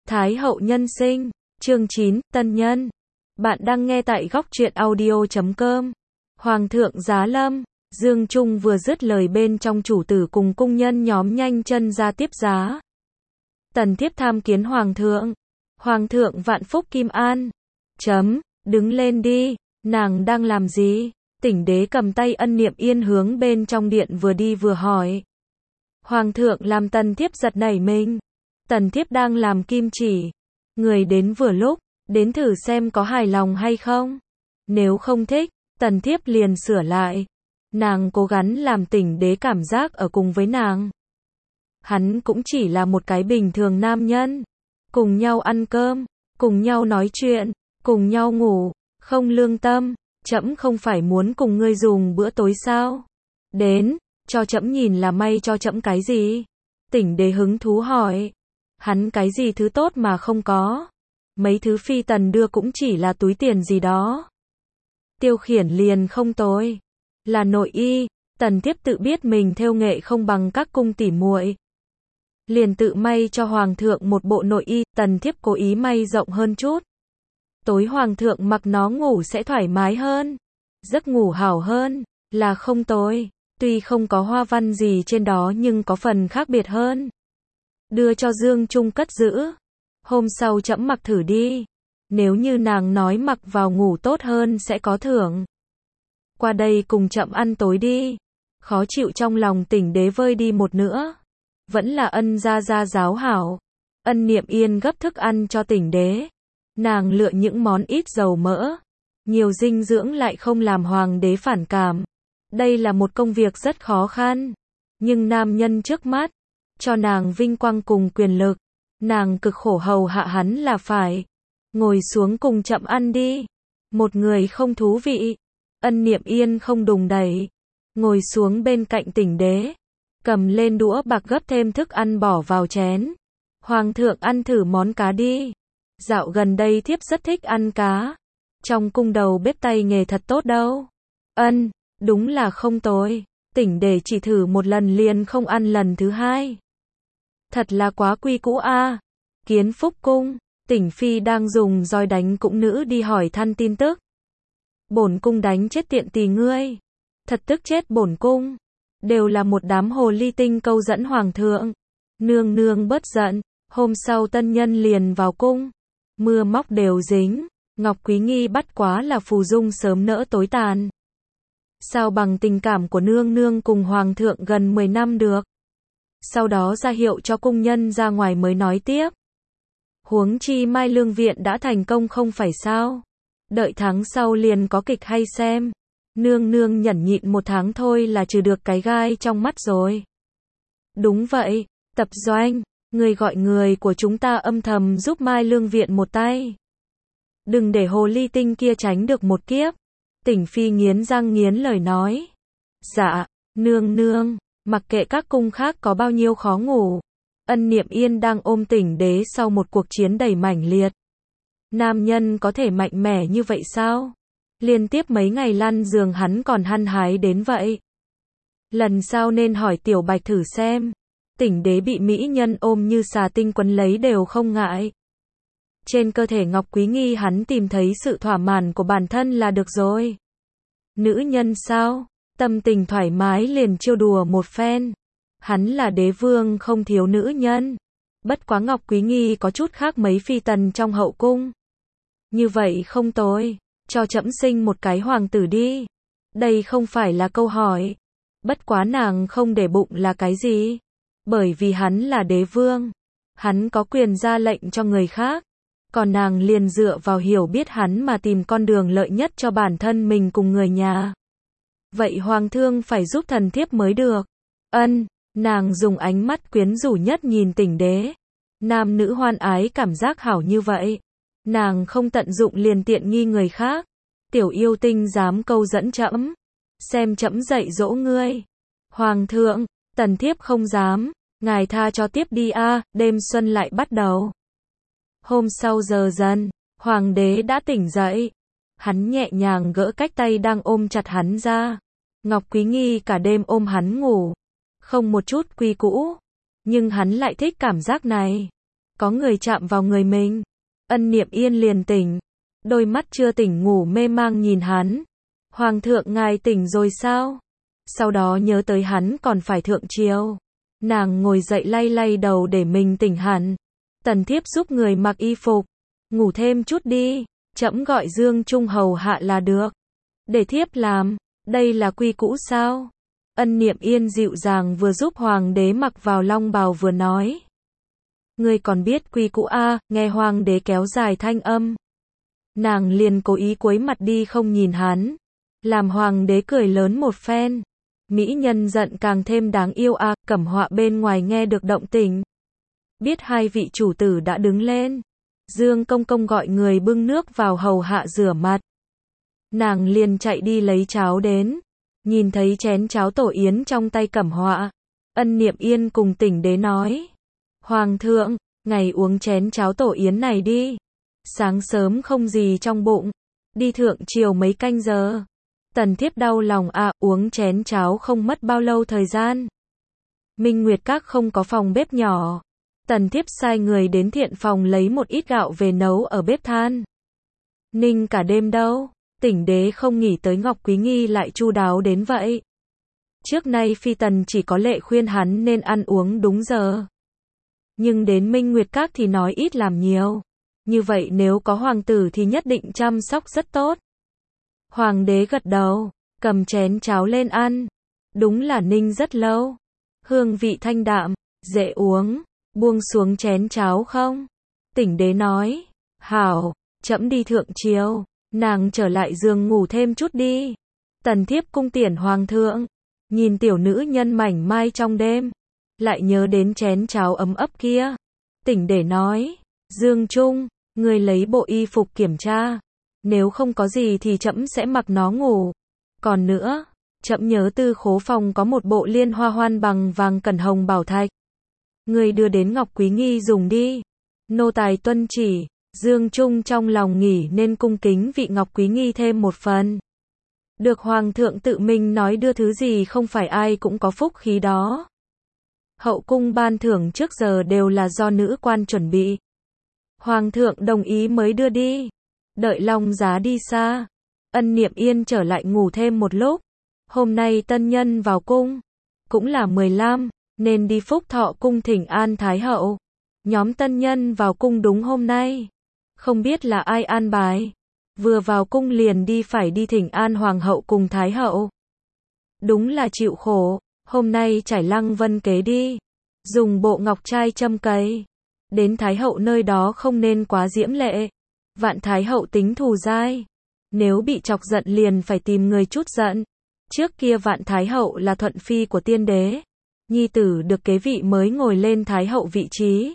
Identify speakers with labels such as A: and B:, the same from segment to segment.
A: Thái hậu nhân sinh, chương 9, tân nhân. Bạn đang nghe tại góc truyện audio.com. Hoàng thượng giá lâm, Dương Trung vừa dứt lời bên trong chủ tử cùng cung nhân nhóm nhanh chân ra tiếp giá. Tần thiếp tham kiến hoàng thượng. Hoàng thượng vạn phúc kim an. Đứng lên đi, nàng đang làm gì? Tỉnh đế cầm tay Ân Niệm Yên hướng bên trong điện vừa đi vừa hỏi. Hoàng thượng làm tần thiếp giật nảy mình. Tần thiếp đang làm kim chỉ. Người đến vừa lúc, đến thử xem có hài lòng hay không. Nếu không thích, tần thiếp liền sửa lại. Nàng cố gắng làm tỉnh đế cảm giác ở cùng với nàng. Hắn cũng chỉ là một cái bình thường nam nhân. Cùng nhau ăn cơm, cùng nhau nói chuyện, cùng nhau ngủ, không lương tâm. Trẫm không phải muốn cùng ngươi dùng bữa tối sao? Đến, cho trẫm nhìn là may cho trẫm cái gì? Tỉnh đế hứng thú hỏi. Hắn cái gì thứ tốt mà không có? Mấy thứ phi tần đưa cũng chỉ là túi tiền gì đó. Tiêu Khiển liền không tồi. Là nội y, tần thiếp tự biết mình thêu nghệ không bằng các cung tỉ muội. Liền tự may cho hoàng thượng một bộ nội y, tần thiếp cố ý may rộng hơn chút. Tối hoàng thượng mặc nó ngủ sẽ thoải mái hơn. Giấc ngủ hảo hơn, là không tồi. Tuy không có hoa văn gì trên đó nhưng có phần khác biệt hơn. Đưa cho Dương Trung cất giữ. Hôm sau trẫm mặc thử đi. Nếu như nàng nói mặc vào ngủ tốt hơn sẽ có thưởng. Qua đây cùng trẫm ăn tối đi. Khó chịu trong lòng tỉnh đế vơi đi một nữa. Vẫn là Ân gia gia giáo hảo. Ân Niệm Yên gấp thức ăn cho tỉnh đế. Nàng lựa những món ít dầu mỡ. Nhiều dinh dưỡng lại không làm hoàng đế phản cảm. Đây là một công việc rất khó khăn. Nhưng nam nhân trước mắt, cho nàng vinh quang cùng quyền lực. Nàng cực khổ hầu hạ hắn là phải. Ngồi xuống cùng chậm ăn đi. Một người không thú vị. Ân Niệm Yên không đùng đẩy. Ngồi xuống bên cạnh tỉnh đế. Cầm lên đũa bạc gấp thêm thức ăn bỏ vào chén. Hoàng thượng ăn thử món cá đi. Dạo gần đây thiếp rất thích ăn cá. Trong cung đầu bếp tay nghề thật tốt đâu. Ân, đúng là không tồi. Tỉnh đế chỉ thử một lần liền không ăn lần thứ hai. Thật là quá quy cũ a. Kiến Phúc cung, tỉnh phi đang dùng roi đánh cũng nữ đi hỏi thăm tin tức. Bổn cung đánh chết tiện tỳ ngươi. Thật tức chết bổn cung. Đều là một đám hồ ly tinh câu dẫn hoàng thượng. Nương nương bớt giận. Hôm sau tân nhân liền vào cung. Mưa móc đều dính. Ngọc Quý Nghi bắt quá là phù dung sớm nỡ tối tàn. Sao bằng tình cảm của nương nương cùng hoàng thượng gần 10 năm được. Sau đó ra hiệu cho cung nhân ra ngoài mới nói tiếp. Huống chi Mai Lương Viện đã thành công không phải sao. Đợi tháng sau liền có kịch hay xem. Nương nương nhẫn nhịn một tháng thôi là trừ được cái gai trong mắt rồi. Đúng vậy, Tập Doanh, người gọi người của chúng ta âm thầm giúp Mai Lương Viện một tay. Đừng để hồ ly tinh kia tránh được một kiếp. Tỉnh phi nghiến răng nghiến lời nói. Dạ, nương nương, mặc kệ các cung khác có bao nhiêu khó ngủ. Ân Niệm Yên đang ôm tỉnh đế sau một cuộc chiến đầy mãnh liệt. Nam nhân có thể mạnh mẽ như vậy sao? Liên tiếp mấy ngày lăn giường hắn còn hăng hái đến vậy. Lần sau nên hỏi Tiểu Bạch thử xem. Tỉnh đế bị mỹ nhân ôm như xà tinh quấn lấy đều không ngại. Trên cơ thể Ngọc Quý Nghi hắn tìm thấy sự thỏa mãn của bản thân là được rồi. Nữ nhân sao? Tâm tình thoải mái liền trêu đùa một phen. Hắn là đế vương không thiếu nữ nhân. Bất quá Ngọc Quý Nghi có chút khác mấy phi tần trong hậu cung. Như vậy không tồi. Cho trẫm sinh một cái hoàng tử đi. Đây không phải là câu hỏi. Bất quá nàng không để bụng là cái gì. Bởi vì hắn là đế vương. Hắn có quyền ra lệnh cho người khác. Còn nàng liền dựa vào hiểu biết hắn mà tìm con đường lợi nhất cho bản thân mình cùng người nhà. Vậy hoàng thương phải giúp thần thiếp mới được. Ân, nàng dùng ánh mắt quyến rũ nhất nhìn tỉnh đế. Nam nữ hoan ái cảm giác hảo như vậy. Nàng không tận dụng liền tiện nghi người khác. Tiểu yêu tinh dám câu dẫn trẫm. Xem trẫm dạy dỗ ngươi. Hoàng thượng, tần thiếp không dám. Ngài tha cho tiếp đi a, đêm xuân lại bắt đầu. Hôm sau giờ dần, hoàng đế đã tỉnh dậy. Hắn nhẹ nhàng gỡ cách tay đang ôm chặt hắn ra. Ngọc Quý Nghi cả đêm ôm hắn ngủ. Không một chút quy cũ. Nhưng hắn lại thích cảm giác này. có người chạm vào người mình. Ân Niệm Yên liền tỉnh, đôi mắt chưa tỉnh ngủ mê mang nhìn hắn. Hoàng thượng ngài tỉnh rồi sao? Sau đó nhớ tới hắn còn phải thượng triều. Nàng ngồi dậy lay lay đầu để mình tỉnh hẳn. Tần thiếp giúp người mặc y phục. Ngủ thêm chút đi, trẫm gọi Dương Trung hầu hạ là được. Để thiếp làm, đây là quy cũ sao? Ân Niệm Yên dịu dàng vừa giúp hoàng đế mặc vào long bào vừa nói. Ngươi còn biết quy cũ a? Nghe hoàng đế kéo dài thanh âm. Nàng liền cố ý cúi mặt đi không nhìn hắn. Làm hoàng đế cười lớn một phen. Mỹ nhân giận càng thêm đáng yêu a. Cẩm Họa bên ngoài nghe được động tĩnh. Biết hai vị chủ tử đã đứng lên. Dương công công gọi người bưng nước vào hầu hạ rửa mặt. Nàng liền chạy đi lấy cháo đến. Nhìn thấy chén cháo tổ yến trong tay Cẩm Họa. Ân Niệm Yên cùng Tỉnh Đế nói. Hoàng thượng, ngài uống chén cháo tổ yến này đi. Sáng sớm không gì trong bụng. Đi thượng triều mấy canh giờ. Tần thiếp đau lòng à, uống chén cháo không mất bao lâu thời gian. Minh Nguyệt Các không có phòng bếp nhỏ. Tần thiếp sai người đến thiện phòng lấy một ít gạo về nấu ở bếp than. Ninh cả đêm đâu. Tỉnh Đế không nghĩ tới Ngọc Quý Nghi lại chu đáo đến vậy. Trước nay phi tần chỉ có lệ khuyên hắn nên ăn uống đúng giờ. Nhưng đến Minh Nguyệt Các thì nói ít làm nhiều. Như vậy nếu có hoàng tử thì nhất định chăm sóc rất tốt. Hoàng đế gật đầu, cầm chén cháo lên ăn. Đúng là ninh rất lâu. Hương vị thanh đạm, dễ uống. Buông xuống chén cháo không? Tỉnh Đế nói. Hảo, trẫm đi thượng triều. Nàng trở lại giường ngủ thêm chút đi. Tần thiếp cung tiễn hoàng thượng. Nhìn tiểu nữ nhân mảnh mai trong đêm. Lại nhớ đến chén cháo ấm ấp kia. Tỉnh Đế nói. Dương Trung, người lấy bộ y phục kiểm tra. Nếu không có gì thì trẫm sẽ mặc nó ngủ. Còn nữa, trẫm nhớ Tư Khố phòng có một bộ liên hoa hoan bằng vàng cẩn hồng bảo thạch. Người đưa đến Ngọc Quý Nghi dùng đi. Nô tài tuân chỉ. Dương Trung trong lòng nghỉ nên cung kính vị Ngọc Quý Nghi thêm một phần. Được hoàng thượng tự mình nói đưa thứ gì không phải ai cũng có phúc khí đó. Hậu cung ban thưởng trước giờ đều là do nữ quan chuẩn bị. Hoàng thượng đồng ý mới đưa đi. Đợi Long Giá đi xa. Ân Niệm Yên trở lại ngủ thêm một lúc. Hôm nay tân nhân vào cung. Cũng là 15, nên đi Phúc Thọ cung thỉnh an Thái hậu. Nhóm tân nhân vào cung đúng hôm nay. Không biết là ai an bài. Vừa vào cung liền phải đi thỉnh an Hoàng hậu cùng Thái hậu. Đúng là chịu khổ. Hôm nay trải lăng vân kế đi. Dùng bộ ngọc trai châm cấy. Đến Thái hậu nơi đó không nên quá diễm lệ. Vạn Thái hậu tính thù dai. Nếu bị chọc giận liền phải tìm người chút giận. Trước kia Vạn Thái hậu là thuận phi của tiên đế. Nhi tử được kế vị mới ngồi lên Thái hậu vị trí.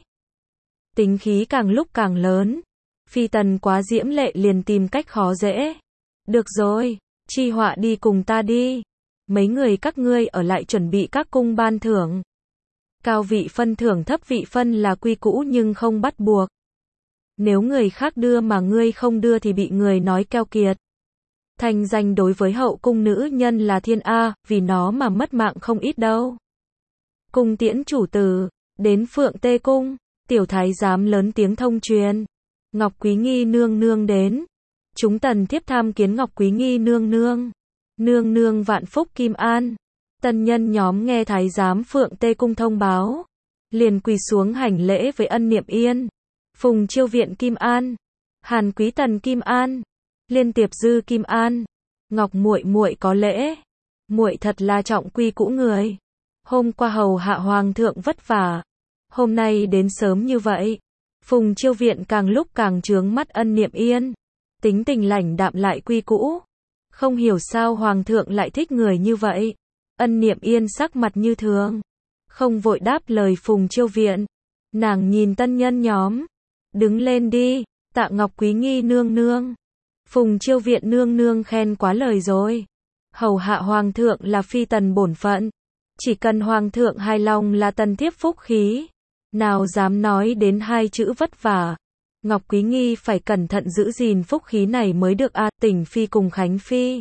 A: Tính khí càng lúc càng lớn. Phi tần quá diễm lệ liền tìm cách khó dễ. Được rồi, Chi Họa đi cùng ta đi. Mấy người các ngươi ở lại chuẩn bị các cung ban thưởng. Cao vị phân thưởng thấp vị phân là quy cũ nhưng không bắt buộc. Nếu người khác đưa mà ngươi không đưa thì bị người nói keo kiệt. Thành danh đối với hậu cung nữ nhân là thiên A, vì nó mà mất mạng không ít đâu. Cung tiễn chủ tử, đến Phượng Tê Cung, tiểu thái giám lớn tiếng thông truyền. Ngọc Quý Nghi nương nương đến. Chúng tần thiếp tham kiến Ngọc Quý Nghi nương nương. Nương nương vạn phúc kim an. Tân nhân nhóm nghe thái giám Phượng Tê Cung thông báo. Liền quỳ xuống hành lễ với Ân Niệm Yên. Phùng Chiêu Viện kim an. Hàn Quý Tần kim an. Liên Tiệp Dư kim an. Ngọc muội muội có lễ. Muội thật là trọng quy cũ người. Hôm qua hầu hạ hoàng thượng vất vả. Hôm nay đến sớm như vậy. Phùng Chiêu Viện càng lúc càng chướng mắt Ân Niệm Yên. Tính tình lãnh đạm lại quy cũ. Không hiểu sao hoàng thượng lại thích người như vậy. Ân Niệm Yên sắc mặt như thường. Không vội đáp lời Phùng Chiêu Viện. Nàng nhìn tân nhân nhóm. Đứng lên đi, tạ Ngọc Quý Nghi nương nương. Phùng Chiêu Viện nương nương khen quá lời rồi. Hầu hạ hoàng thượng là phi tần bổn phận. Chỉ cần hoàng thượng hài lòng là tần thiếp phúc khí. Nào dám nói đến hai chữ vất vả. Ngọc Quý Nghi phải cẩn thận giữ gìn phúc khí này mới được a. Tỉnh phi cùng Khánh phi.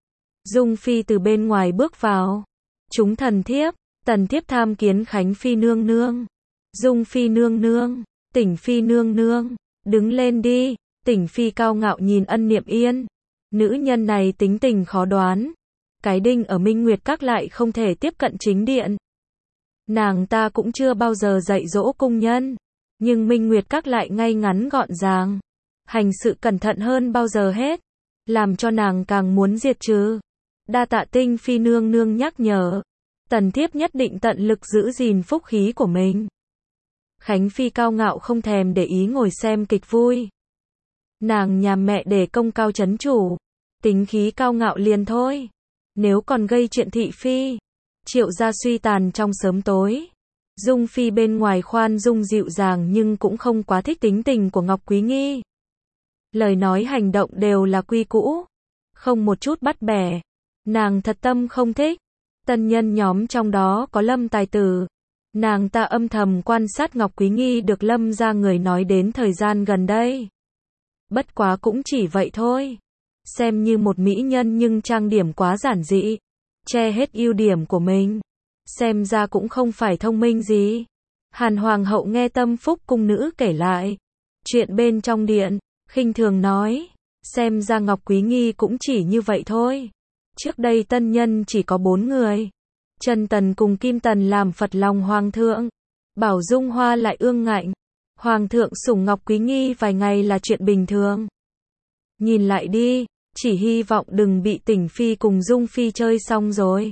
A: Dung phi từ bên ngoài bước vào. Chúng thần thiếp, tần thiếp tham kiến Khánh phi nương nương. Dung phi nương nương, Tỉnh Phi nương nương, đứng lên đi. Tỉnh Phi cao ngạo nhìn Ân Niệm Yên. Nữ nhân này tính tình khó đoán. Cái đinh ở Minh Nguyệt Các lại không thể tiếp cận chính điện. Nàng ta cũng chưa bao giờ dạy dỗ cung nhân. Nhưng Minh Nguyệt Các lại ngay ngắn gọn gàng. Hành sự cẩn thận hơn bao giờ hết. Làm cho nàng càng muốn diệt trừ. Đa tạ Tinh Phi nương nương nhắc nhở. Tần thiếp nhất định tận lực giữ gìn phúc khí của mình. Khánh Phi cao ngạo không thèm để ý ngồi xem kịch vui. Nàng nhà mẹ để công cao chấn chủ. Tính khí cao ngạo liền thôi. Nếu còn gây chuyện thị phi. Triệu gia suy tàn trong sớm tối. Dung Phi bên ngoài khoan dung dịu dàng nhưng cũng không quá thích tính tình của Ngọc Quý Nghi. Lời nói hành động đều là quy cũ. Không một chút bắt bẻ. Nàng thật tâm không thích. Tân nhân nhóm trong đó có Lâm tài tử. Nàng ta âm thầm quan sát Ngọc Quý Nghi được Lâm ra người nói đến thời gian gần đây. Bất quá cũng chỉ vậy thôi. Xem như một mỹ nhân nhưng trang điểm quá giản dị. Che hết ưu điểm của mình. Xem ra cũng không phải thông minh gì. Hàn Hoàng hậu nghe Tâm Phúc cung nữ kể lại. Chuyện bên trong điện, khinh thường nói. Xem ra Ngọc Quý Nghi cũng chỉ như vậy thôi. Trước đây tân nhân chỉ có 4 người. Trần Tần cùng Kim Tần làm phật lòng Hoàng thượng. Bảo Dung Hoa lại ương ngạnh. Hoàng thượng sủng Ngọc Quý Nghi vài ngày là chuyện bình thường. Nhìn lại đi, chỉ hy vọng đừng bị Tỉnh Phi cùng Dung Phi chơi xong rồi.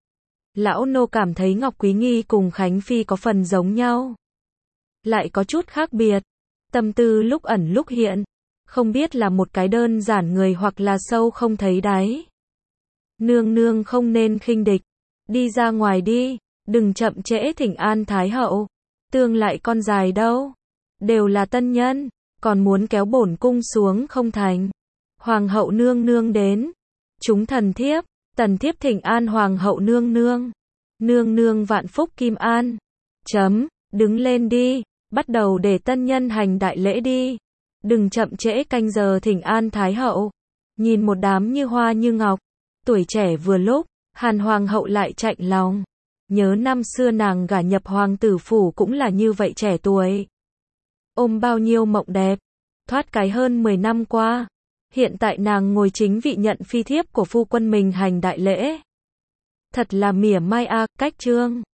A: Lão nô cảm thấy Ngọc Quý Nghi cùng Khánh Phi có phần giống nhau. Lại có chút khác biệt. Tâm tư lúc ẩn lúc hiện. Không biết là một cái đơn giản người hoặc là sâu không thấy đáy. Nương nương không nên khinh địch. Đi ra ngoài đi. Đừng chậm trễ thỉnh an Thái hậu. Tương lại con dài đâu. Đều là tân nhân. Còn muốn kéo bổn cung xuống không thành. Hoàng hậu nương nương đến. Chúng thần thiếp. Tần thiếp thỉnh an Hoàng hậu nương nương. Nương nương vạn phúc kim an. Đứng lên đi. Bắt đầu để tân nhân hành đại lễ đi. Đừng chậm trễ canh giờ thỉnh an Thái hậu. Nhìn một đám như hoa như ngọc. Tuổi trẻ vừa lúc. Hàn Hoàng hậu lại chạnh lòng. Nhớ năm xưa nàng gả nhập hoàng tử phủ cũng là như vậy trẻ tuổi. Ôm bao nhiêu mộng đẹp. Thoát cái hơn 10 năm qua. Hiện tại nàng ngồi chính vị nhận phi thiếp của phu quân mình hành đại lễ. Thật là mỉa mai a, cách trương.